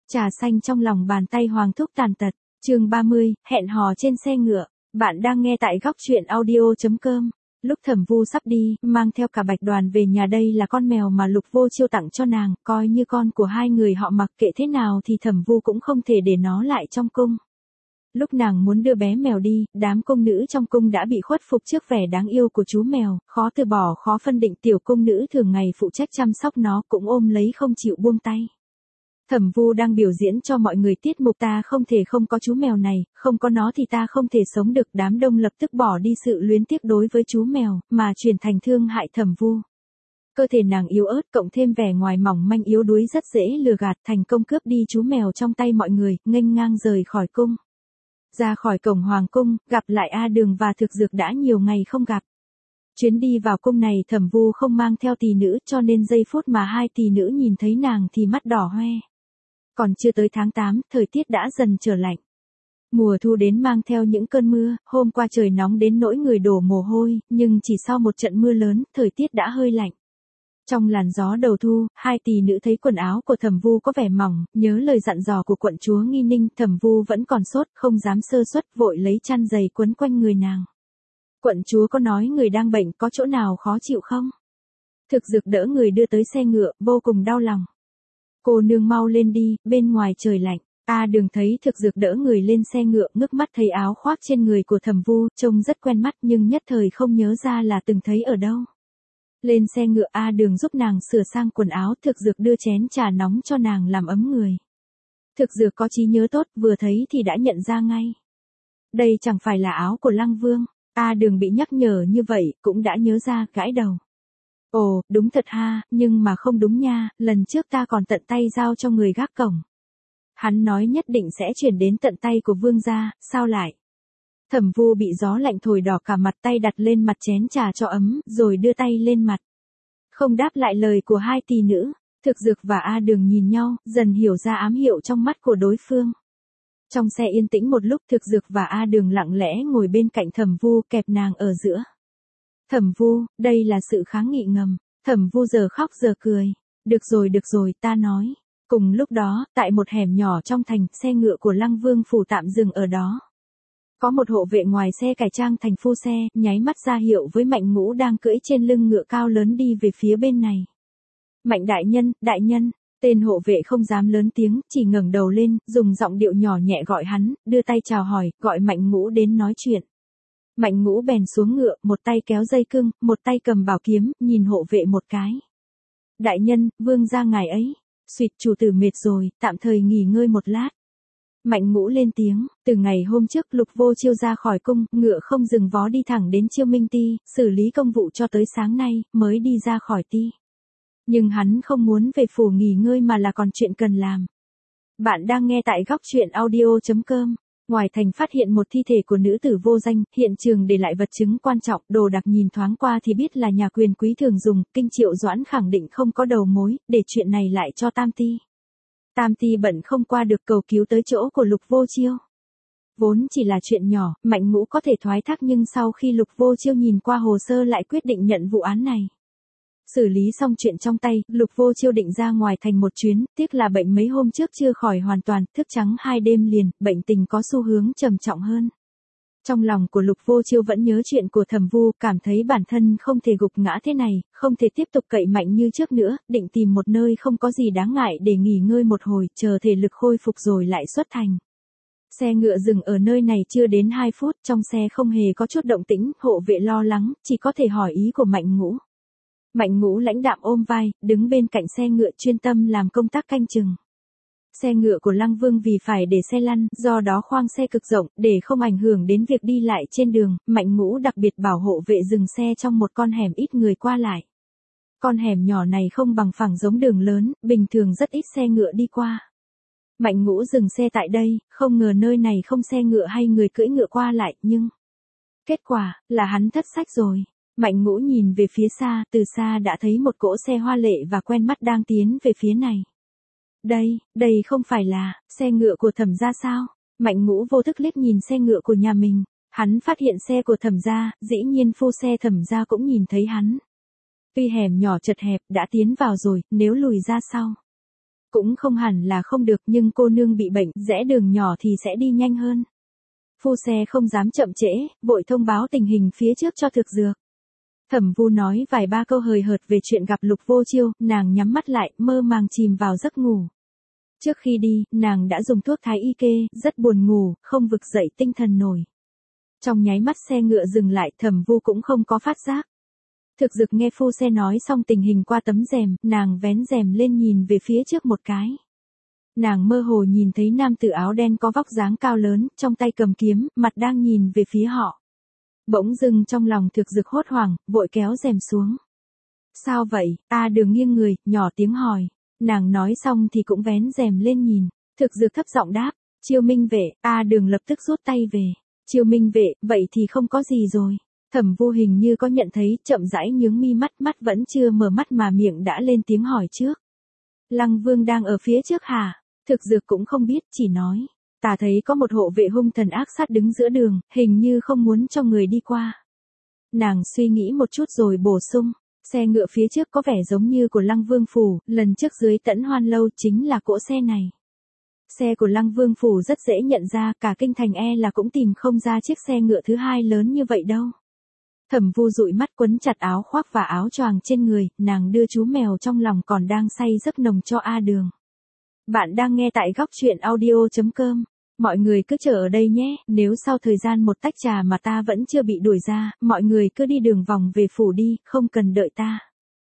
Trà xanh trong lòng bàn tay Hoàng Thúc tàn tật. Chương 30, hẹn hò trên xe ngựa. Bạn đang nghe tại góc truyện audio.com. Lúc Thẩm Vu sắp đi, mang theo cả Bạch Đoàn về nhà, đây là con mèo mà Lục Vô Chiêu tặng cho nàng, coi như con của hai người họ, mặc kệ thế nào thì Thẩm Vu cũng không thể để nó lại trong cung. Lúc nàng muốn đưa bé mèo đi, đám cung nữ trong cung đã bị khuất phục trước vẻ đáng yêu của chú mèo, khó từ bỏ khó phân định. Tiểu cung nữ thường ngày phụ trách chăm sóc nó cũng ôm lấy không chịu buông tay. Thẩm Vu đang biểu diễn cho mọi người tiết mục ta không thể không có chú mèo này, không có nó thì ta không thể sống được. Đám đông lập tức bỏ đi sự luyến tiếc đối với chú mèo, mà chuyển thành thương hại Thẩm Vu. Cơ thể nàng yếu ớt cộng thêm vẻ ngoài mỏng manh yếu đuối rất dễ lừa gạt, thành công cướp đi chú mèo trong tay mọi người, nghênh ngang rời khỏi cung. Ra khỏi cổng hoàng cung, gặp lại A Đường và Thực Dược đã nhiều ngày không gặp. Chuyến đi vào cung này Thẩm Vu không mang theo tỳ nữ, cho nên giây phút mà hai tỳ nữ nhìn thấy nàng thì mắt đỏ hoe. Còn chưa tới tháng 8, thời tiết đã dần trở lạnh. Mùa thu đến mang theo những cơn mưa, hôm qua trời nóng đến nỗi người đổ mồ hôi, nhưng chỉ sau một trận mưa lớn, thời tiết đã hơi lạnh. Trong làn gió đầu thu, hai tỳ nữ thấy quần áo của Thẩm Vu có vẻ mỏng, nhớ lời dặn dò của quận chúa Nghi Ninh, Thẩm Vu vẫn còn sốt, không dám sơ suất, vội lấy chăn dày quấn quanh người nàng. Quận chúa có nói người đang bệnh có chỗ nào khó chịu không? Thực Dược đỡ người đưa tới xe ngựa, vô cùng đau lòng. Cô nương mau lên đi, bên ngoài trời lạnh. A Đường thấy Thực Dược đỡ người lên xe ngựa, ngước mắt thấy áo khoác trên người của Thẩm Vu, trông rất quen mắt nhưng nhất thời không nhớ ra là từng thấy ở đâu. Lên xe ngựa A Đường giúp nàng sửa sang quần áo, Thực Dược đưa chén trà nóng cho nàng làm ấm người. Thực Dược có trí nhớ tốt, vừa thấy thì đã nhận ra ngay. Đây chẳng phải là áo của Lăng Vương. A Đường bị nhắc nhở như vậy, cũng đã nhớ ra, gãi đầu. Ồ, đúng thật ha, nhưng mà không đúng nha, lần trước ta còn tận tay giao cho người gác cổng. Hắn nói nhất định sẽ chuyển đến tận tay của vương gia, sao lại? Thẩm Vu bị gió lạnh thổi đỏ cả mặt, tay đặt lên mặt chén trà cho ấm, rồi đưa tay lên mặt. Không đáp lại lời của hai tỳ nữ, Thực Dược và A Đường nhìn nhau, dần hiểu ra ám hiệu trong mắt của đối phương. Trong xe yên tĩnh một lúc, Thực Dược và A Đường lặng lẽ ngồi bên cạnh Thẩm Vu, kẹp nàng ở giữa. Thẩm Vu, đây là sự kháng nghị ngầm. Thẩm Vu giờ khóc giờ cười. Được rồi, ta nói. Cùng lúc đó, tại một hẻm nhỏ trong thành, xe ngựa của Lăng Vương phủ tạm dừng ở đó. Có một hộ vệ ngoài xe cải trang thành phu xe, nháy mắt ra hiệu với Mạnh Ngũ đang cưỡi trên lưng ngựa cao lớn đi về phía bên này. Mạnh đại nhân, tên hộ vệ không dám lớn tiếng, chỉ ngẩng đầu lên, dùng giọng điệu nhỏ nhẹ gọi hắn, đưa tay chào hỏi, gọi Mạnh Ngũ đến nói chuyện. Mạnh Ngũ bèn xuống ngựa, một tay kéo dây cương, một tay cầm bảo kiếm, nhìn hộ vệ một cái. Đại nhân, vương gia ngài ấy. Xuyệt, chủ tử mệt rồi, tạm thời nghỉ ngơi một lát. Mạnh Ngũ lên tiếng, từ ngày hôm trước Lục Vô Chiêu ra khỏi cung, ngựa không dừng vó đi thẳng đến Chiêu Minh Ti, xử lý công vụ cho tới sáng nay, mới đi ra khỏi ti. Nhưng hắn không muốn về phủ nghỉ ngơi mà là còn chuyện cần làm. Bạn đang nghe tại góc truyện audio.com. Ngoài thành phát hiện một thi thể của nữ tử vô danh, hiện trường để lại vật chứng quan trọng, đồ đạc nhìn thoáng qua thì biết là nhà quyền quý thường dùng, Kinh Triệu Doãn khẳng định không có đầu mối, để chuyện này lại cho Tam Ti. Tam Ti bận không qua được, cầu cứu tới chỗ của Lục Vô Chiêu. Vốn chỉ là chuyện nhỏ, Mạnh Ngũ có thể thoái thác, nhưng sau khi Lục Vô Chiêu nhìn qua hồ sơ lại quyết định nhận vụ án này. Xử lý xong chuyện trong tay, Lục Vô Chiêu định ra ngoài thành một chuyến, tiếc là bệnh mấy hôm trước chưa khỏi hoàn toàn, thức trắng 2 đêm liền, bệnh tình có xu hướng trầm trọng hơn. Trong lòng của Lục Vô Chiêu vẫn nhớ chuyện của Thẩm Vu, cảm thấy bản thân không thể gục ngã thế này, không thể tiếp tục cậy mạnh như trước nữa, định tìm một nơi không có gì đáng ngại để nghỉ ngơi một hồi, chờ thể lực khôi phục rồi lại xuất thành. Xe ngựa dừng ở nơi này chưa đến 2 phút, trong xe không hề có chút động tĩnh, hộ vệ lo lắng, chỉ có thể hỏi ý của Mạnh Ngũ. Mạnh Ngũ lãnh đạm ôm vai, đứng bên cạnh xe ngựa chuyên tâm làm công tác canh chừng. Xe ngựa của Lăng Vương vì phải để xe lăn, do đó khoang xe cực rộng, để không ảnh hưởng đến việc đi lại trên đường, Mạnh Ngũ đặc biệt bảo hộ vệ dừng xe trong một con hẻm ít người qua lại. Con hẻm nhỏ này không bằng phẳng giống đường lớn, bình thường rất ít xe ngựa đi qua. Mạnh Ngũ dừng xe tại đây, không ngờ nơi này không xe ngựa hay người cưỡi ngựa qua lại, nhưng... Kết quả, là hắn thất sách rồi. Mạnh Ngũ nhìn về phía xa, từ xa đã thấy một cỗ xe hoa lệ và quen mắt đang tiến về phía này. Đây không phải là xe ngựa của Thẩm gia sao? Mạnh Ngũ vô thức liếc nhìn xe ngựa của nhà mình, hắn phát hiện xe của Thẩm gia, dĩ nhiên phu xe Thẩm gia cũng nhìn thấy hắn. Tuy hẻm nhỏ chật hẹp, đã tiến vào rồi, nếu lùi ra sau. Cũng không hẳn là không được nhưng cô nương bị bệnh, rẽ đường nhỏ thì sẽ đi nhanh hơn. Phu xe không dám chậm trễ, vội thông báo tình hình phía trước cho Thực Dược. Thẩm Vu nói vài ba câu hời hợt về chuyện gặp Lục Vô Chiêu, nàng nhắm mắt lại, mơ màng chìm vào giấc ngủ. Trước khi đi, nàng đã dùng thuốc thái y kê, rất buồn ngủ, không vực dậy tinh thần nổi. Trong nháy mắt xe ngựa dừng lại, Thẩm Vu cũng không có phát giác. Thực Dực nghe phu xe nói xong tình hình qua tấm rèm, nàng vén rèm lên nhìn về phía trước một cái. Nàng mơ hồ nhìn thấy nam tử áo đen có vóc dáng cao lớn, trong tay cầm kiếm, mặt đang nhìn về phía họ. Bỗng dưng trong lòng Thực Dực hốt hoảng, vội kéo rèm xuống. Sao vậy? Đường nghiêng người, nhỏ tiếng hỏi. Nàng nói xong thì cũng vén rèm lên nhìn. Thực Dực thấp giọng đáp, Chiêu Minh vệ. Đường lập tức rút tay về. Chiêu Minh vệ, vậy thì không có gì rồi. Thẩm Vu hình như có nhận thấy, chậm rãi nhướng mi mắt vẫn chưa mở mắt mà miệng đã lên tiếng hỏi trước. Lăng Vương đang ở phía trước hả? Thực Dược cũng không biết, chỉ nói. Ta thấy có một hộ vệ hung thần ác sát đứng giữa đường, hình như không muốn cho người đi qua. Nàng suy nghĩ một chút rồi bổ sung. Xe ngựa phía trước có vẻ giống như của Lăng Vương Phủ, lần trước dưới Tẫn Hoan Lâu chính là cỗ xe này. Xe của Lăng Vương Phủ rất dễ nhận ra, cả kinh thành là cũng tìm không ra chiếc xe ngựa thứ hai lớn như vậy đâu. Thẩm Vu dụi mắt quấn chặt áo khoác và áo choàng trên người, nàng đưa chú mèo trong lòng còn đang say giấc nồng cho Đường. Bạn đang nghe tại góc truyện audio.com. Mọi người cứ chờ ở đây nhé, nếu sau thời gian một tách trà mà ta vẫn chưa bị đuổi ra, mọi người cứ đi đường vòng về phủ đi, không cần đợi ta.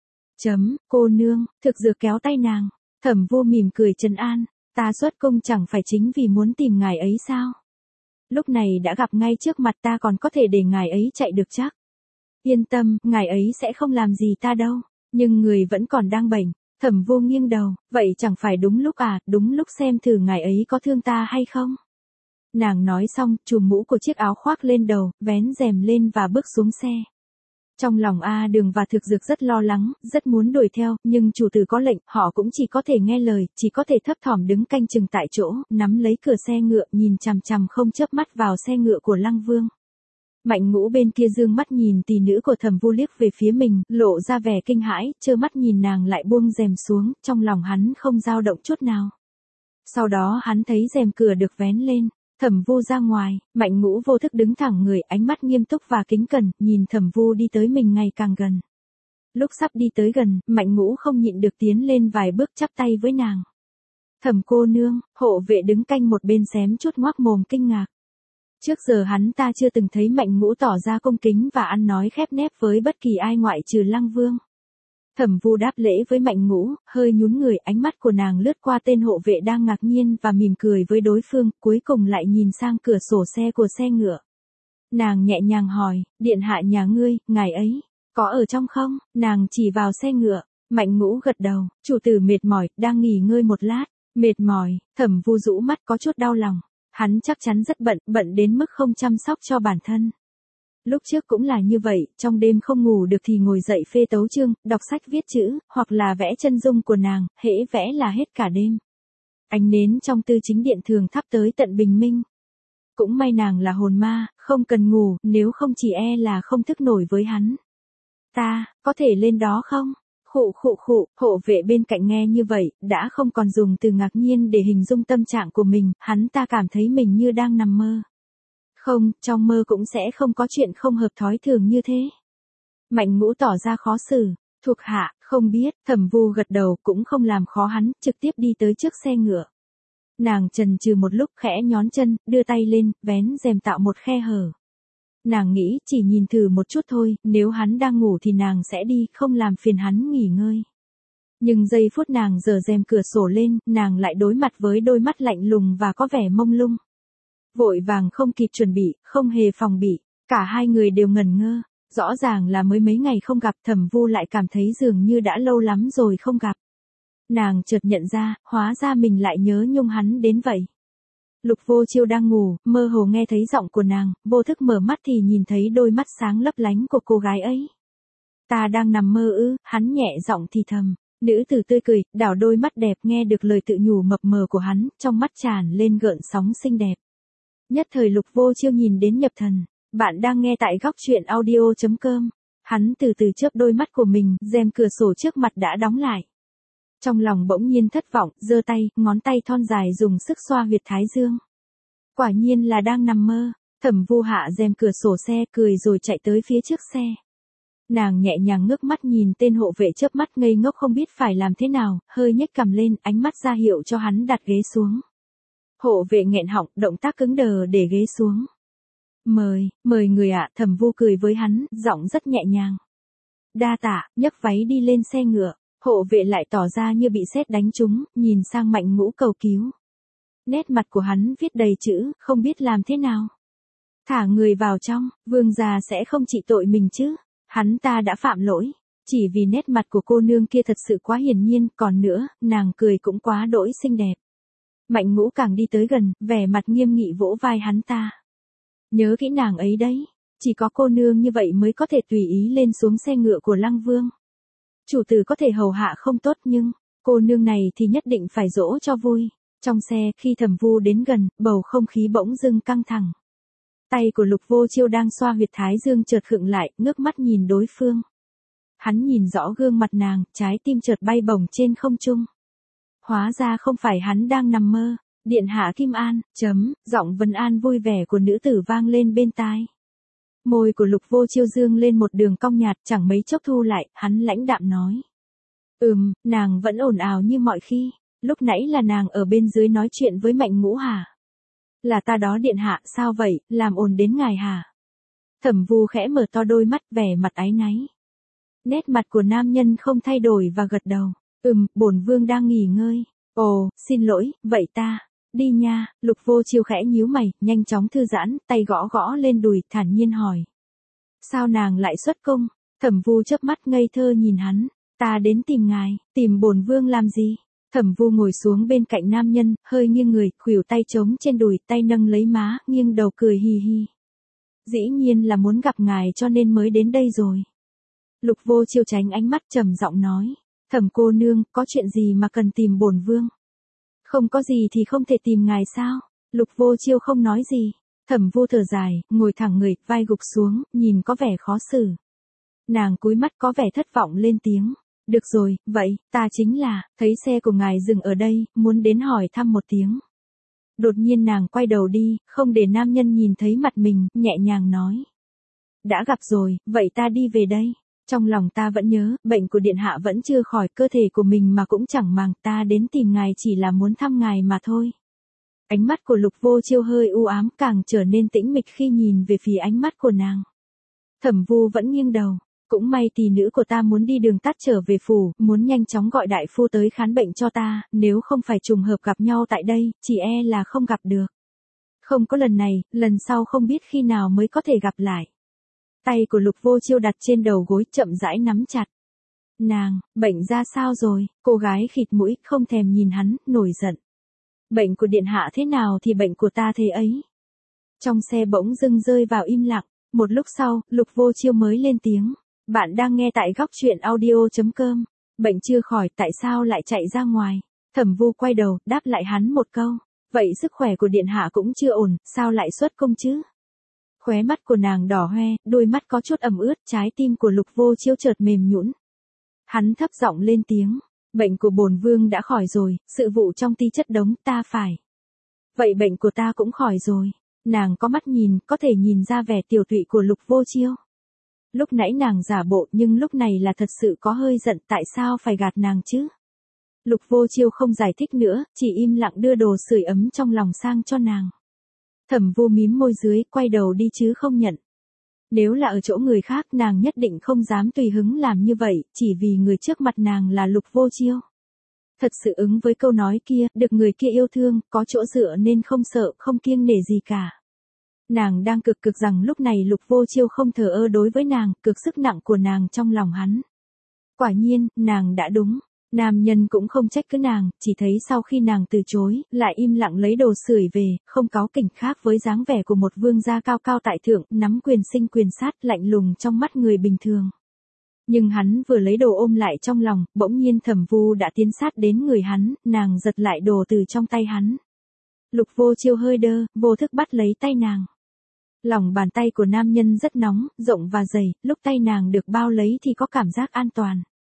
Cô nương, Thực Dược kéo tay nàng. Thẩm Vu mỉm cười trấn an, ta xuất cung chẳng phải chính vì muốn tìm ngài ấy sao? Lúc này đã gặp ngay trước mặt ta còn có thể để ngài ấy chạy được chắc. Yên tâm, ngài ấy sẽ không làm gì ta đâu, nhưng người vẫn còn đang bệnh. Thẩm Vu nghiêng đầu, vậy chẳng phải đúng lúc đúng lúc xem thử ngài ấy có thương ta hay không. Nàng nói xong, chùm mũ của chiếc áo khoác lên đầu, vén rèm lên và bước xuống xe. Trong lòng Đường và Thực Dược rất lo lắng, rất muốn đuổi theo, nhưng chủ tử có lệnh, họ cũng chỉ có thể nghe lời, chỉ có thể thấp thỏm đứng canh chừng tại chỗ, nắm lấy cửa xe ngựa, nhìn chằm chằm không chớp mắt vào xe ngựa của Lăng Vương. Mạnh Ngũ bên kia dương mắt nhìn tỷ nữ của Thẩm Vu liếc về phía mình, lộ ra vẻ kinh hãi, trơ mắt nhìn nàng lại buông rèm xuống, trong lòng hắn không dao động chút nào. Sau đó hắn thấy rèm cửa được vén lên, Thẩm Vu ra ngoài, Mạnh Ngũ vô thức đứng thẳng người, ánh mắt nghiêm túc và kính cẩn, nhìn Thẩm Vu đi tới mình ngày càng gần. Lúc sắp đi tới gần, Mạnh Ngũ không nhịn được tiến lên vài bước chắp tay với nàng. Thẩm cô nương, hộ vệ đứng canh một bên xém chút ngoác mồm kinh ngạc. Trước giờ hắn ta chưa từng thấy Mạnh Ngũ tỏ ra cung kính và ăn nói khép nép với bất kỳ ai ngoại trừ Lăng Vương. Thẩm Vu đáp lễ với Mạnh Ngũ, hơi nhún người, ánh mắt của nàng lướt qua tên hộ vệ đang ngạc nhiên và mỉm cười với đối phương, cuối cùng lại nhìn sang cửa sổ xe của xe ngựa. Nàng nhẹ nhàng hỏi, điện hạ nhà ngươi, ngài ấy, có ở trong không? Nàng chỉ vào xe ngựa. Mạnh Ngũ gật đầu, chủ tử mệt mỏi, đang nghỉ ngơi một lát. Mệt mỏi, Thẩm Vu rũ mắt có chút đau lòng. Hắn chắc chắn rất bận đến mức không chăm sóc cho bản thân. Lúc trước cũng là như vậy, trong đêm không ngủ được thì ngồi dậy phê tấu chương, đọc sách viết chữ, hoặc là vẽ chân dung của nàng, hễ vẽ là hết cả đêm. Ánh nến trong tư chính điện thường thắp tới tận bình minh. Cũng may nàng là hồn ma, không cần ngủ, nếu không chỉ là không thức nổi với hắn. Ta, có thể lên đó không? Hộ vệ bên cạnh nghe như vậy, đã không còn dùng từ ngạc nhiên để hình dung tâm trạng của mình, hắn ta cảm thấy mình như đang nằm mơ. Không, trong mơ cũng sẽ không có chuyện không hợp thói thường như thế. Mạnh Ngũ tỏ ra khó xử, thuộc hạ, không biết, Thẩm Vu gật đầu cũng không làm khó hắn, trực tiếp đi tới trước xe ngựa. Nàng chần chừ một lúc khẽ nhón chân, đưa tay lên, vén rèm tạo một khe hở. Nàng nghĩ chỉ nhìn thử một chút thôi, nếu hắn đang ngủ thì nàng sẽ đi, không làm phiền hắn nghỉ ngơi. Nhưng giây phút nàng giở rèm cửa sổ lên, nàng lại đối mặt với đôi mắt lạnh lùng và có vẻ mông lung. Vội vàng không kịp chuẩn bị, không hề phòng bị, cả hai người đều ngẩn ngơ, rõ ràng là mới mấy ngày không gặp, Thẩm Vu lại cảm thấy dường như đã lâu lắm rồi không gặp. Nàng chợt nhận ra, hóa ra mình lại nhớ nhung hắn đến vậy. Lục Vô Chiêu đang ngủ, mơ hồ nghe thấy giọng của nàng, vô thức mở mắt thì nhìn thấy đôi mắt sáng lấp lánh của cô gái ấy. Ta đang nằm mơ ư? Hắn nhẹ giọng thì thầm. Nữ tử tươi cười, đảo đôi mắt đẹp, nghe được lời tự nhủ mập mờ của hắn, trong mắt tràn lên gợn sóng xinh đẹp. Nhất thời Lục Vô Chiêu nhìn đến nhập thần. Bạn đang nghe tại góc truyện audio.com. Hắn từ từ chớp đôi mắt của mình, rèm cửa sổ trước mặt đã đóng lại. Trong lòng bỗng nhiên thất vọng, giơ tay, ngón tay thon dài dùng sức xoa huyệt thái dương. Quả nhiên là đang nằm mơ. Thẩm Vu hạ rèm cửa sổ xe, cười rồi chạy tới phía trước xe. Nàng nhẹ nhàng ngước mắt nhìn tên hộ vệ chớp mắt ngây ngốc không biết phải làm thế nào, hơi nhếch cằm lên, ánh mắt ra hiệu cho hắn đặt ghế xuống. Hộ vệ nghẹn họng, động tác cứng đờ để ghế xuống. Mời người ạ, Thẩm Vu cười với hắn, giọng rất nhẹ nhàng. Đa tạ, nhấc váy đi lên xe ngựa. Hộ vệ lại tỏ ra như bị sét đánh trúng, nhìn sang Mạnh Ngũ cầu cứu. Nét mặt của hắn viết đầy chữ, không biết làm thế nào. Thả người vào trong, vương gia sẽ không trị tội mình chứ. Hắn ta đã phạm lỗi. Chỉ vì nét mặt của cô nương kia thật sự quá hiển nhiên, còn nữa, nàng cười cũng quá đỗi xinh đẹp. Mạnh Ngũ càng đi tới gần, vẻ mặt nghiêm nghị vỗ vai hắn ta. Nhớ kỹ nàng ấy đấy. Chỉ có cô nương như vậy mới có thể tùy ý lên xuống xe ngựa của Lăng Vương. Chủ tử có thể hầu hạ không tốt nhưng, cô nương này thì nhất định phải dỗ cho vui. Trong xe, khi Thẩm Vu đến gần, bầu không khí bỗng dưng căng thẳng. Tay của Lục Vô Chiêu đang xoa huyệt thái dương chợt khựng lại, ngước mắt nhìn đối phương. Hắn nhìn rõ gương mặt nàng, trái tim chợt bay bổng trên không trung. Hóa ra không phải hắn đang nằm mơ. Điện hạ Kim An, giọng vấn an vui vẻ của nữ tử vang lên bên tai. Môi của Lục Vô Chiêu dương lên một đường cong nhạt, chẳng mấy chốc thu lại, hắn lãnh đạm nói. Nàng vẫn ồn ào như mọi khi, lúc nãy là nàng ở bên dưới nói chuyện với Mạnh Ngũ hả? Là ta đó điện hạ, sao vậy, làm ồn đến ngài hả? Thẩm Vu khẽ mở to đôi mắt, vẻ mặt áy náy. Nét mặt của nam nhân không thay đổi và gật đầu. Bổn vương đang nghỉ ngơi. Ồ, xin lỗi, vậy ta đi nha. Lục Vô Chiêu khẽ nhíu mày, nhanh chóng thư giãn, tay gõ gõ lên đùi, thản nhiên hỏi. Sao nàng lại xuất cung? Thẩm Vu chớp mắt ngây thơ nhìn hắn. Ta đến tìm ngài, tìm bổn vương làm gì? Thẩm Vu ngồi xuống bên cạnh nam nhân, hơi nghiêng người, khuỷu tay trống trên đùi, tay nâng lấy má, nghiêng đầu cười hì hì. Dĩ nhiên là muốn gặp ngài cho nên mới đến đây rồi. Lục Vô Chiêu tránh ánh mắt trầm giọng nói. Thẩm cô nương, có chuyện gì mà cần tìm bổn vương? Không có gì thì không thể tìm ngài sao? Lục Vô Chiêu không nói gì. Thẩm Vu thở dài, ngồi thẳng người, vai gục xuống, nhìn có vẻ khó xử. Nàng cúi mắt có vẻ thất vọng lên tiếng. Được rồi, vậy, ta chính là, thấy xe của ngài dừng ở đây, muốn đến hỏi thăm một tiếng. Đột nhiên nàng quay đầu đi, không để nam nhân nhìn thấy mặt mình, nhẹ nhàng nói. Đã gặp rồi, vậy ta đi về đây. Trong lòng ta vẫn nhớ, bệnh của điện hạ vẫn chưa khỏi, cơ thể của mình mà cũng chẳng màng, ta đến tìm ngài chỉ là muốn thăm ngài mà thôi. Ánh mắt của Lục Vô Chiêu hơi u ám, càng trở nên tĩnh mịch khi nhìn về phía ánh mắt của nàng. Thẩm Vu vẫn nghiêng đầu. Cũng may tỷ nữ của ta muốn đi đường tắt trở về phủ, muốn nhanh chóng gọi đại phu tới khám bệnh cho ta, nếu không phải trùng hợp gặp nhau tại đây, chỉ e là không gặp được. Không có lần này, lần sau không biết khi nào mới có thể gặp lại. Tay của Lục Vô Chiêu đặt trên đầu gối, chậm rãi nắm chặt. Nàng, bệnh ra sao rồi? Cô gái khịt mũi, không thèm nhìn hắn, nổi giận. Bệnh của điện hạ thế nào thì bệnh của ta thế ấy. Trong xe bỗng dưng rơi vào im lặng, một lúc sau, Lục Vô Chiêu mới lên tiếng. Bạn đang nghe tại góc truyện audio.com. Bệnh chưa khỏi, tại sao lại chạy ra ngoài? Thẩm Vu quay đầu, đáp lại hắn một câu. Vậy sức khỏe của điện hạ cũng chưa ổn, sao lại xuất cung chứ? Khóe mắt của nàng đỏ hoe, đôi mắt có chút ẩm ướt, trái tim của Lục Vô Chiêu chợt mềm nhũn. Hắn thấp giọng lên tiếng. Bệnh của bổn vương đã khỏi rồi, sự vụ trong ty chất đống, ta phải. Vậy bệnh của ta cũng khỏi rồi. Nàng có mắt nhìn, có thể nhìn ra vẻ tiểu tụy của Lục Vô Chiêu. Lúc nãy nàng giả bộ nhưng lúc này là thật sự có hơi giận, tại sao phải gạt nàng chứ? Lục Vô Chiêu không giải thích nữa, chỉ im lặng đưa đồ sưởi ấm trong lòng sang cho nàng. Thẩm Vu mím môi dưới, quay đầu đi chứ không nhận. Nếu là ở chỗ người khác nàng nhất định không dám tùy hứng làm như vậy, chỉ vì người trước mặt nàng là Lục Vô Chiêu. Thật sự ứng với câu nói kia, được người kia yêu thương, có chỗ dựa nên không sợ, không kiêng nể gì cả. Nàng đang cực rằng lúc này Lục Vô Chiêu không thờ ơ đối với nàng, cực sức nặng của nàng trong lòng hắn. Quả nhiên, nàng đã đúng. Nam nhân cũng không trách cứ nàng, chỉ thấy sau khi nàng từ chối, lại im lặng lấy đồ sưởi về, không cáu kỉnh, khác với dáng vẻ của một vương gia cao cao tại thượng, nắm quyền sinh quyền sát, lạnh lùng trong mắt người bình thường. Nhưng hắn vừa lấy đồ ôm lại trong lòng, bỗng nhiên Thẩm Vu đã tiến sát đến người hắn, nàng giật lại đồ từ trong tay hắn. Lục Vô Chiêu hơi đơ, vô thức bắt lấy tay nàng. Lòng bàn tay của nam nhân rất nóng, rộng và dày, lúc tay nàng được bao lấy thì có cảm giác an toàn.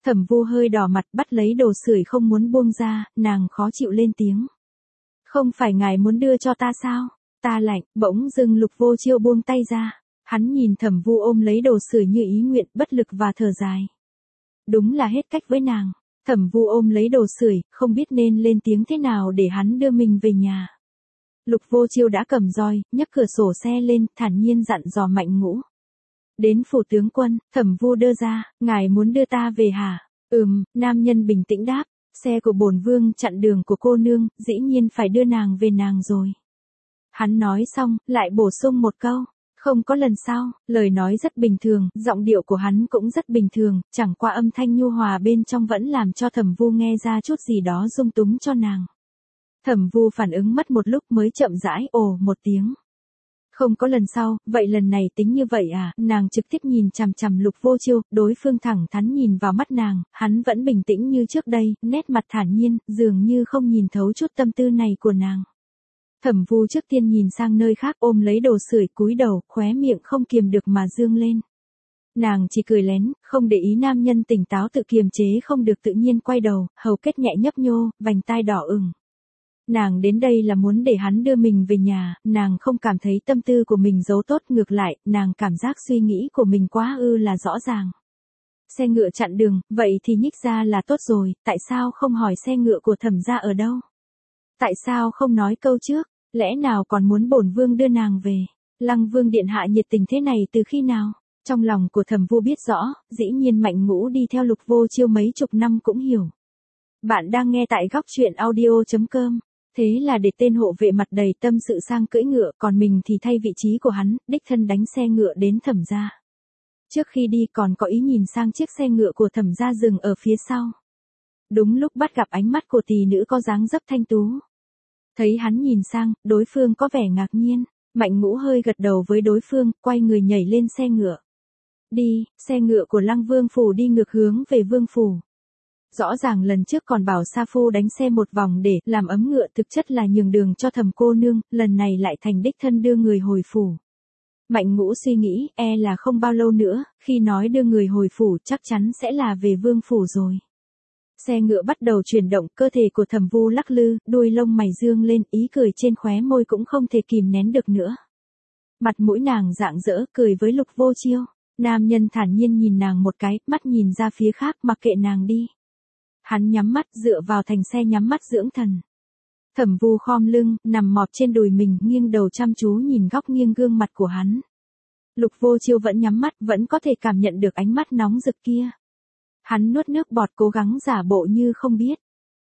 Thẩm Vu hơi đỏ mặt bắt lấy đồ sưởi không muốn buông ra, nàng khó chịu lên tiếng. Không phải ngài muốn đưa cho ta sao? Ta lạnh, bỗng dưng Lục Vô Chiêu buông tay ra. Hắn nhìn Thẩm Vu ôm lấy đồ sưởi như ý nguyện, bất lực và thở dài. Đúng là hết cách với nàng. Thẩm Vu ôm lấy đồ sưởi, không biết nên lên tiếng thế nào để hắn đưa mình về nhà. Lục Vô Chiêu đã cầm roi, nhấc cửa sổ xe lên, thản nhiên dặn dò Mạnh Ngũ. Đến phủ tướng quân, Thẩm Vu đưa ra, ngài muốn đưa ta về hả? Nam nhân bình tĩnh đáp, xe của bổn vương chặn đường của cô nương, dĩ nhiên phải đưa nàng về nàng rồi. Hắn nói xong, lại bổ sung một câu, không có lần sau, lời nói rất bình thường, giọng điệu của hắn cũng rất bình thường, chẳng qua âm thanh nhu hòa bên trong vẫn làm cho Thẩm Vu nghe ra chút gì đó dung túng cho nàng. Thẩm Vu phản ứng mất một lúc mới chậm rãi ồ một tiếng. Không có lần sau, vậy lần này tính như vậy à? Nàng trực tiếp nhìn chằm chằm Lục Vô Chiêu, đối phương thẳng thắn nhìn vào mắt nàng, hắn vẫn bình tĩnh như trước đây, nét mặt thản nhiên, dường như không nhìn thấu chút tâm tư này của nàng. Thẩm Vu trước tiên nhìn sang nơi khác ôm lấy đồ sưởi cúi đầu, khóe miệng không kiềm được mà dương lên. Nàng chỉ cười lén, không để ý nam nhân tỉnh táo tự kiềm chế không được tự nhiên quay đầu, hầu kết nhẹ nhấp nhô, vành tai đỏ ửng. Nàng đến đây là muốn để hắn đưa mình về nhà, nàng không cảm thấy tâm tư của mình giấu tốt, ngược lại, nàng cảm giác suy nghĩ của mình quá là rõ ràng. Xe ngựa chặn đường, vậy thì nhích ra là tốt rồi, tại sao không hỏi xe ngựa của Thẩm gia ở đâu? Tại sao không nói câu trước, lẽ nào còn muốn bổn vương đưa nàng về? Lăng Vương điện hạ nhiệt tình thế này từ khi nào? Trong lòng của Thẩm Vu biết rõ, dĩ nhiên Mạnh Ngũ đi theo Lục Vô Chiêu mấy chục năm cũng hiểu. Bạn đang nghe tại góc truyện audio.com. Thế là để tên hộ vệ mặt đầy tâm sự sang cưỡi ngựa, còn mình thì thay vị trí của hắn, đích thân đánh xe ngựa đến Thẩm gia. Trước khi đi còn có ý nhìn sang chiếc xe ngựa của Thẩm gia dừng ở phía sau. Đúng lúc bắt gặp ánh mắt của tỷ nữ có dáng dấp thanh tú. Thấy hắn nhìn sang, đối phương có vẻ ngạc nhiên, Mạnh Ngũ hơi gật đầu với đối phương, quay người nhảy lên xe ngựa. Đi, xe ngựa của Lăng Vương phủ đi ngược hướng về Vương phủ. Rõ ràng lần trước còn bảo Sa Phu đánh xe một vòng để làm ấm ngựa, thực chất là nhường đường cho Thẩm cô nương, lần này lại thành đích thân đưa người hồi phủ. Mạnh Ngũ suy nghĩ, là không bao lâu nữa, khi nói đưa người hồi phủ chắc chắn sẽ là về Vương phủ rồi. Xe ngựa bắt đầu chuyển động, cơ thể của Thẩm Vu lắc lư, đuôi lông mày dương lên, ý cười trên khóe môi cũng không thể kìm nén được nữa. Mặt mũi nàng rạng rỡ, cười với Lục Vô Chiêu. Nam nhân thản nhiên nhìn nàng một cái, mắt nhìn ra phía khác, mặc kệ nàng đi. Hắn nhắm mắt, dựa vào thành xe nhắm mắt dưỡng thần. Thẩm Vu khom lưng, nằm mọp trên đùi mình, nghiêng đầu chăm chú nhìn góc nghiêng gương mặt của hắn. Lục Vô Chiêu vẫn nhắm mắt, vẫn có thể cảm nhận được ánh mắt nóng rực kia. Hắn nuốt nước bọt cố gắng giả bộ như không biết.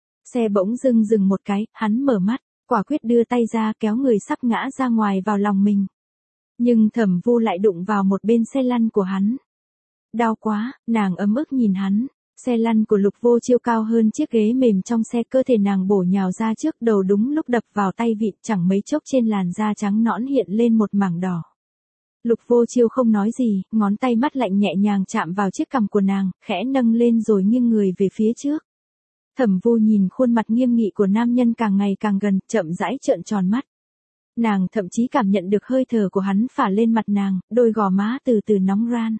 Xe bỗng dưng dừng một cái, hắn mở mắt, quả quyết đưa tay ra kéo người sắp ngã ra ngoài vào lòng mình. Nhưng Thẩm Vu lại đụng vào một bên xe lăn của hắn. Đau quá, nàng ấm ức nhìn hắn. Xe lăn của Lục Vô Chiêu cao hơn chiếc ghế mềm trong xe, cơ thể nàng bổ nhào ra trước, đầu đúng lúc đập vào tay vịn, chẳng mấy chốc trên làn da trắng nõn hiện lên một mảng đỏ. Lục Vô Chiêu không nói gì, ngón tay mắt lạnh nhẹ nhàng chạm vào chiếc cằm của nàng, khẽ nâng lên rồi nghiêng người về phía trước. Thẩm Vu nhìn khuôn mặt nghiêm nghị của nam nhân càng ngày càng gần, chậm rãi trợn tròn mắt. Nàng thậm chí cảm nhận được hơi thở của hắn phả lên mặt nàng, đôi gò má từ từ nóng ran.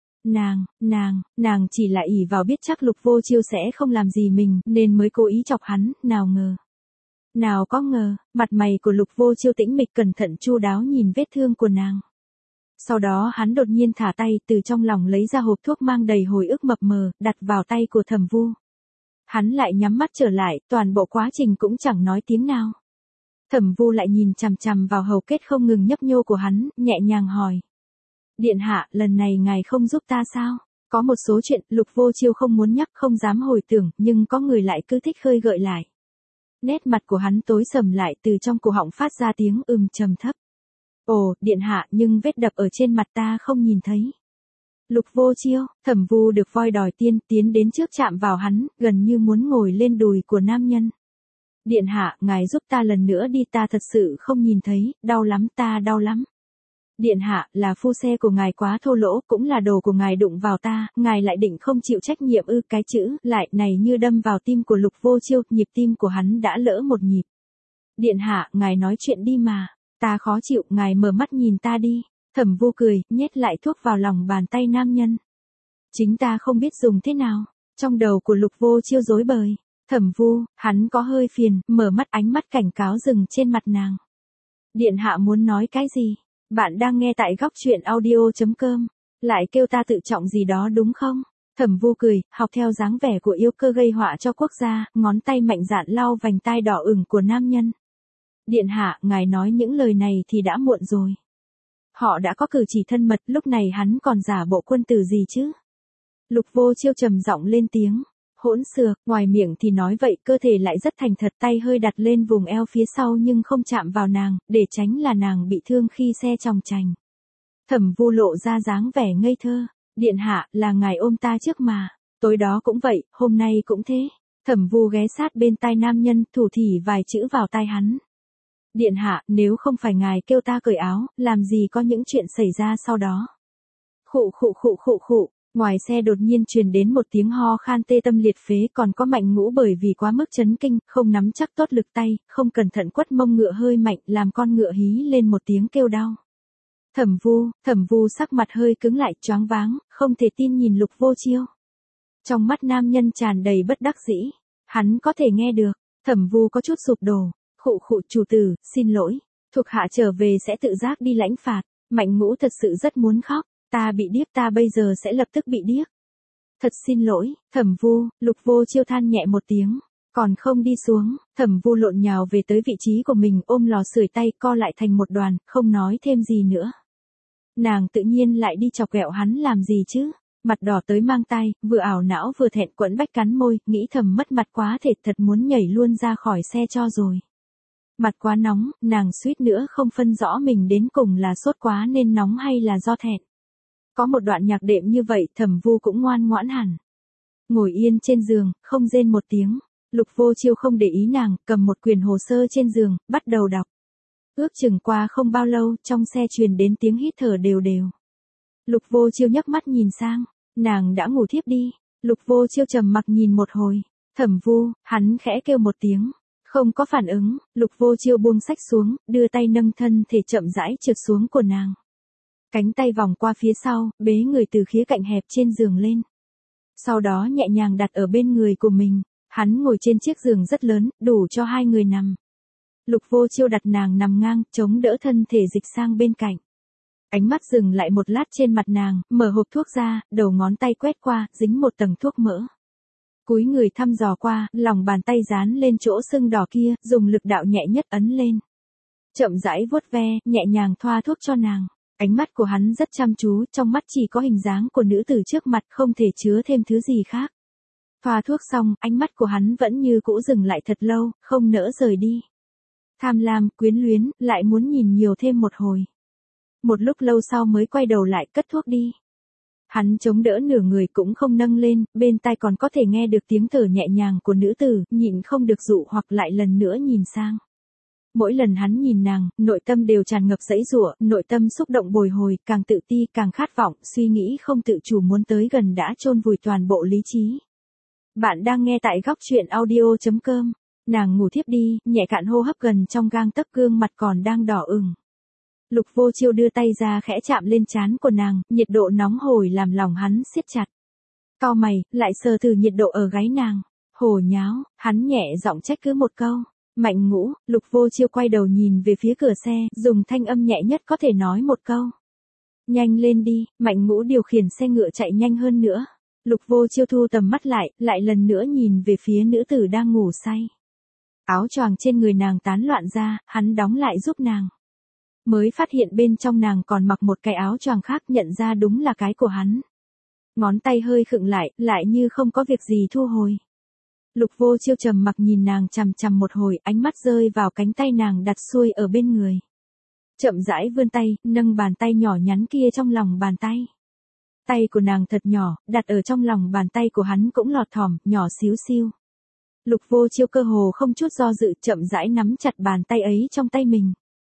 Nàng chỉ là ỷ vào biết chắc Lục Vô Chiêu sẽ không làm gì mình, nên mới cố ý chọc hắn, nào có ngờ, mặt mày của Lục Vô Chiêu tĩnh mịch cẩn thận chu đáo nhìn vết thương của nàng. Sau đó hắn đột nhiên thả tay, từ trong lòng lấy ra hộp thuốc mang đầy hồi ức mập mờ, đặt vào tay của Thẩm Vu. Hắn lại nhắm mắt trở lại, toàn bộ quá trình cũng chẳng nói tiếng nào. Thẩm Vu lại nhìn chằm chằm vào hầu kết không ngừng nhấp nhô của hắn, nhẹ nhàng hỏi. Điện hạ, lần này ngài không giúp ta sao? Có một số chuyện, Lục Vô Chiêu không muốn nhắc, không dám hồi tưởng, nhưng có người lại cứ thích khơi gợi lại. Nét mặt của hắn tối sầm lại, từ trong cổ họng phát ra tiếng trầm thấp. Ồ, điện hạ, nhưng vết đập ở trên mặt ta không nhìn thấy. Lục Vô Chiêu, Thẩm Vu được voi đòi tiên, tiến đến trước chạm vào hắn, gần như muốn ngồi lên đùi của nam nhân. Điện hạ, ngài giúp ta lần nữa đi, ta thật sự không nhìn thấy, đau lắm, ta đau lắm. Điện hạ, là phu xe của ngài quá thô lỗ, cũng là đồ của ngài đụng vào ta, ngài lại định không chịu trách nhiệm cái chữ, lại này như đâm vào tim của Lục Vô Chiêu, nhịp tim của hắn đã lỡ một nhịp. Điện hạ, ngài nói chuyện đi mà, ta khó chịu, ngài mở mắt nhìn ta đi. Thẩm Vu cười, nhét lại thuốc vào lòng bàn tay nam nhân. Chính ta không biết dùng thế nào, Trong đầu của Lục Vô Chiêu rối bời. Thẩm Vu, hắn có hơi phiền, mở mắt ánh mắt cảnh cáo dừng trên mặt nàng. Điện hạ muốn nói cái gì? Bạn đang nghe tại góc truyện audio.com. Lại kêu ta tự trọng gì đó đúng không? Thẩm Vu cười, học theo dáng vẻ của yêu cơ gây họa cho quốc gia, ngón tay mạnh dạn lau vành tai đỏ ửng của nam nhân. Điện hạ, ngài nói những lời này thì đã muộn rồi. Họ đã có cử chỉ thân mật, lúc này hắn còn giả bộ quân tử gì chứ? Lục Vô Chiêu trầm giọng lên tiếng. Hỗn xược, ngoài miệng thì nói vậy, cơ thể lại rất thành thật, tay hơi đặt lên vùng eo phía sau nhưng không chạm vào nàng, để tránh là nàng bị thương khi xe chòng chành. Thẩm Vu lộ ra dáng vẻ ngây thơ. Điện hạ, là ngài ôm ta trước mà. Tối đó cũng vậy, hôm nay cũng thế. Thẩm Vu ghé sát bên tai nam nhân, thủ thỉ vài chữ vào tai hắn. Điện hạ, nếu không phải ngài kêu ta cởi áo, làm gì có những chuyện xảy ra sau đó. Khụ khụ khụ khụ khụ. Ngoài xe đột nhiên truyền đến một tiếng ho khan tê tâm liệt phế, còn có Mạnh Ngũ bởi vì quá mức chấn kinh, không nắm chắc tốt lực tay, không cẩn thận quất mông ngựa hơi mạnh, làm con ngựa hí lên một tiếng kêu đau. Thẩm Vu sắc mặt hơi cứng lại, choáng váng, không thể tin nhìn Lục Vô Chiêu. Trong mắt nam nhân tràn đầy bất đắc dĩ, hắn có thể nghe được. Thẩm Vu có chút sụp đổ. Khụ khụ, chủ tử, xin lỗi, thuộc hạ trở về sẽ tự giác đi lãnh phạt. Mạnh Ngũ thật sự rất muốn khóc. Ta bị điếc, ta bây giờ sẽ lập tức bị điếc. Thật xin lỗi, Thẩm Vu. Lục Vô Chiêu than nhẹ một tiếng, còn không đi xuống. Thẩm Vu lộn nhào về tới vị trí của mình, ôm lò sưởi tay co lại thành một đoàn, không nói thêm gì nữa. Nàng tự nhiên lại đi chọc ghẹo hắn làm gì chứ? Mặt đỏ tới mang tai, vừa ảo não vừa thẹn quẫn bách cắn môi, nghĩ thầm mất mặt quá thể, thật muốn nhảy luôn ra khỏi xe cho rồi. Mặt quá nóng, nàng suýt nữa không phân rõ mình đến cùng là sốt quá nên nóng hay là do thẹn. Có một đoạn nhạc đệm như vậy, Thẩm Vu cũng ngoan ngoãn hẳn. Ngồi yên trên giường, không rên một tiếng. Lục Vô Chiêu không để ý nàng, cầm một quyển hồ sơ trên giường, bắt đầu đọc. Ước chừng qua không bao lâu, trong xe truyền đến tiếng hít thở đều đều. Lục Vô Chiêu nhấc mắt nhìn sang, nàng đã ngủ thiếp đi. Lục Vô Chiêu trầm mặc nhìn một hồi. Thẩm Vu, hắn khẽ kêu một tiếng, không có phản ứng. Lục Vô Chiêu buông sách xuống, đưa tay nâng thân thể chậm rãi trượt xuống của nàng. Cánh tay vòng qua phía sau, bế người từ khía cạnh hẹp trên giường lên. Sau đó nhẹ nhàng đặt ở bên người của mình. Hắn ngồi trên chiếc giường rất lớn, đủ cho hai người nằm. Lục Vô Chiêu đặt nàng nằm ngang, chống đỡ thân thể dịch sang bên cạnh. Ánh mắt dừng lại một lát trên mặt nàng, mở hộp thuốc ra, đầu ngón tay quét qua, dính một tầng thuốc mỡ. Cúi người thăm dò qua, lòng bàn tay dán lên chỗ sưng đỏ kia, dùng lực đạo nhẹ nhất ấn lên. Chậm rãi vuốt ve, nhẹ nhàng thoa thuốc cho nàng. Ánh mắt của hắn rất chăm chú, trong mắt chỉ có hình dáng của nữ tử trước mặt, không thể chứa thêm thứ gì khác. Thoa thuốc xong, ánh mắt của hắn vẫn như cũ dừng lại thật lâu, không nỡ rời đi. Tham lam, quyến luyến, lại muốn nhìn nhiều thêm một hồi. Một lúc lâu sau mới quay đầu lại, cất thuốc đi. Hắn chống đỡ nửa người cũng không nâng lên, bên tai còn có thể nghe được tiếng thở nhẹ nhàng của nữ tử, nhịn không được dụ hoặc lại lần nữa nhìn sang. Mỗi lần hắn nhìn nàng, nội tâm đều tràn ngập giãy giụa, nội tâm xúc động bồi hồi, càng tự ti, càng khát vọng, suy nghĩ không tự chủ muốn tới gần đã chôn vùi toàn bộ lý trí. Bạn đang nghe tại góc truyện audio.com. Nàng ngủ thiếp đi, nhẹ cạn hô hấp gần trong gang tấc, gương mặt còn đang đỏ ửng. Lục Vô Chiêu đưa tay ra khẽ chạm lên trán của nàng, nhiệt độ nóng hổi làm lòng hắn siết chặt. Cau mày, lại sờ thử nhiệt độ ở gáy nàng. Hồ nháo, hắn nhẹ giọng trách cứ một câu. Mạnh Ngũ. Lục Vô Chiêu quay đầu nhìn về phía cửa xe, dùng thanh âm nhẹ nhất có thể nói một câu. Nhanh lên đi. Mạnh Ngũ điều khiển xe ngựa chạy nhanh hơn nữa. Lục Vô Chiêu thu tầm mắt lại lần nữa nhìn về phía nữ tử đang ngủ say. Áo choàng trên người nàng tán loạn ra, hắn đóng lại giúp nàng. Mới phát hiện bên trong nàng còn mặc một cái áo choàng khác, nhận ra đúng là cái của hắn. Ngón tay hơi khựng lại như không có việc gì thu hồi. Lục Vô Chiêu trầm mặc nhìn nàng chằm chằm một hồi, ánh mắt rơi vào cánh tay nàng đặt xuôi ở bên người. Chậm rãi vươn tay, nâng bàn tay nhỏ nhắn kia trong lòng bàn tay. Tay của nàng thật nhỏ, đặt ở trong lòng bàn tay của hắn cũng lọt thỏm, nhỏ xíu xiu. Lục Vô Chiêu cơ hồ không chút do dự, chậm rãi nắm chặt bàn tay ấy trong tay mình.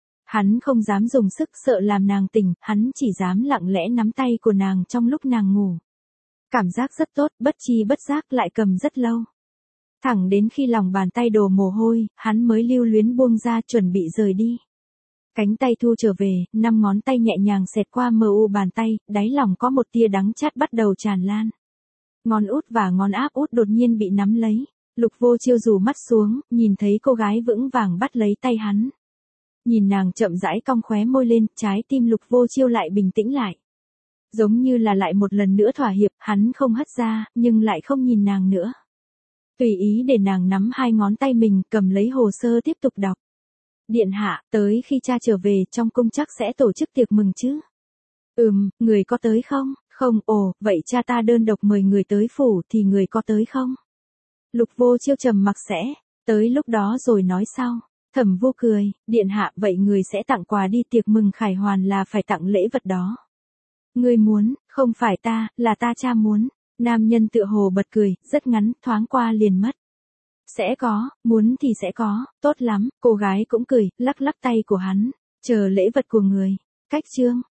Hắn không dám dùng sức, sợ làm nàng tỉnh, hắn chỉ dám lặng lẽ nắm tay của nàng trong lúc nàng ngủ. Cảm giác rất tốt, bất chi bất giác lại cầm rất lâu. Thẳng đến khi lòng bàn tay đổ mồ hôi, hắn mới lưu luyến buông ra, chuẩn bị rời đi. Cánh tay thu trở về, 5 ngón tay nhẹ nhàng xẹt qua mờ u bàn tay, đáy lòng có một tia đắng chát bắt đầu tràn lan. Ngón út và ngón áp út đột nhiên bị nắm lấy. Lục Vô Chiêu rủ mắt xuống, nhìn thấy cô gái vững vàng bắt lấy tay hắn. Nhìn nàng chậm rãi cong khóe môi lên, trái tim Lục Vô Chiêu lại bình tĩnh lại. Giống như là lại một lần nữa thỏa hiệp, hắn không hất ra, nhưng lại không nhìn nàng nữa. Tùy ý để nàng nắm hai ngón tay mình, cầm lấy hồ sơ tiếp tục đọc. Điện hạ, tới khi cha trở về, trong cung chắc sẽ tổ chức tiệc mừng chứ? Người có tới không? Không, ồ, vậy cha ta đơn độc mời người tới phủ thì người có tới không? Lục Vô Chiêu trầm mặc sẽ, tới lúc đó rồi nói sau. Thẩm Vu cười, điện hạ, vậy người sẽ tặng quà đi, tiệc mừng khải hoàn là phải tặng lễ vật đó. Ngươi muốn, không phải ta, là ta cha muốn. Nam nhân tựa hồ bật cười, rất ngắn, thoáng qua liền mất. Sẽ có, muốn thì sẽ có, tốt lắm, cô gái cũng cười, lắc lắc tay của hắn. Chờ lễ vật của người. Cách chương.